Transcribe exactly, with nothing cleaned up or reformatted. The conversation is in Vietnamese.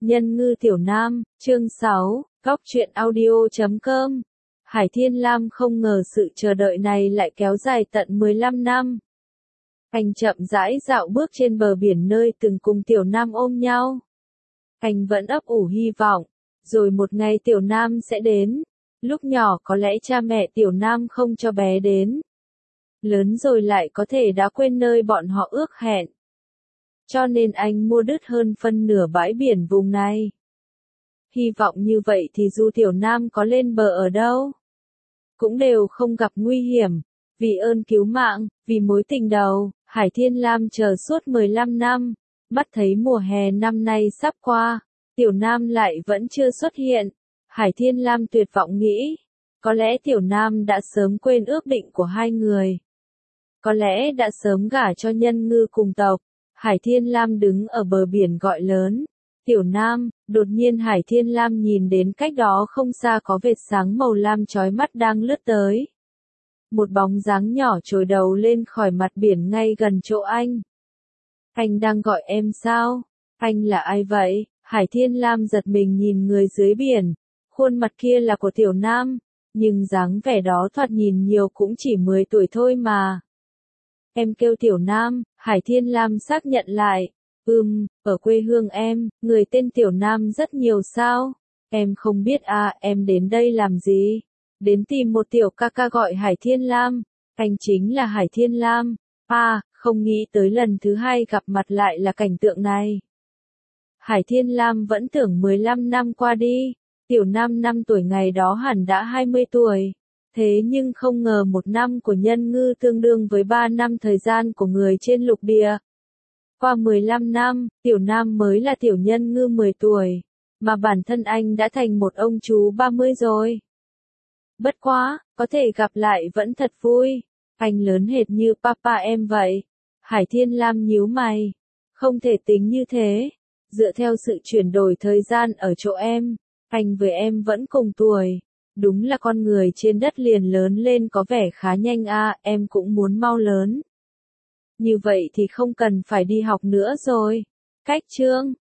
Nhân ngư tiểu nam, chương sáu, góc truyện audio chấm com. Hải Thiên Lam không ngờ sự chờ đợi này lại kéo dài tận mười lăm năm. Anh chậm rãi dạo bước trên bờ biển nơi từng cùng tiểu nam ôm nhau. Anh vẫn ấp ủ hy vọng, rồi một ngày tiểu nam sẽ đến. Lúc nhỏ có lẽ cha mẹ tiểu nam không cho bé đến. Lớn rồi lại có thể đã quên nơi bọn họ ước hẹn. Cho nên anh mua đứt hơn phân nửa bãi biển vùng này. Hy vọng như vậy thì dù tiểu nam có lên bờ ở đâu, cũng đều không gặp nguy hiểm. Vì ơn cứu mạng, vì mối tình đầu, Hải Thiên Lam chờ suốt mười lăm năm, mắt thấy mùa hè năm nay sắp qua, tiểu nam lại vẫn chưa xuất hiện. Hải Thiên Lam tuyệt vọng nghĩ, có lẽ tiểu nam đã sớm quên ước định của hai người. Có lẽ đã sớm gả cho nhân ngư cùng tộc. Hải Thiên Lam đứng ở bờ biển gọi lớn. Tiểu nam, đột nhiên Hải Thiên Lam nhìn đến cách đó không xa có vệt sáng màu lam chói mắt đang lướt tới. Một bóng dáng nhỏ trồi đầu lên khỏi mặt biển ngay gần chỗ anh. Anh đang gọi em sao? Anh là ai vậy? Hải Thiên Lam giật mình nhìn người dưới biển. Khuôn mặt kia là của tiểu nam, nhưng dáng vẻ đó thoạt nhìn nhiều cũng chỉ mười tuổi thôi mà. Em kêu tiểu nam, Hải Thiên Lam xác nhận lại. Ừm, ở quê hương em, người tên tiểu nam rất nhiều sao? Em không biết à, em đến đây làm gì? Đến tìm một tiểu ca ca gọi Hải Thiên Lam. Anh chính là Hải Thiên Lam. À, không nghĩ tới lần thứ hai gặp mặt lại là cảnh tượng này. Hải Thiên Lam vẫn tưởng mười lăm năm qua đi. Tiểu nam năm tuổi ngày đó hẳn đã hai mươi tuổi. Thế nhưng không ngờ một năm của nhân ngư tương đương với ba năm thời gian của người trên lục địa. Qua mười lăm năm, tiểu nam mới là tiểu nhân ngư mười tuổi, mà bản thân anh đã thành một ông chú ba mươi rồi. Bất quá, có thể gặp lại vẫn thật vui. Anh lớn hệt như papa em vậy. Hải Thiên Lam nhíu mày. Không thể tính như thế. Dựa theo sự chuyển đổi thời gian ở chỗ em, anh với em vẫn cùng tuổi. Đúng là con người trên đất liền lớn lên có vẻ khá nhanh à, em cũng muốn mau lớn. Như vậy thì không cần phải đi học nữa rồi. Cách chương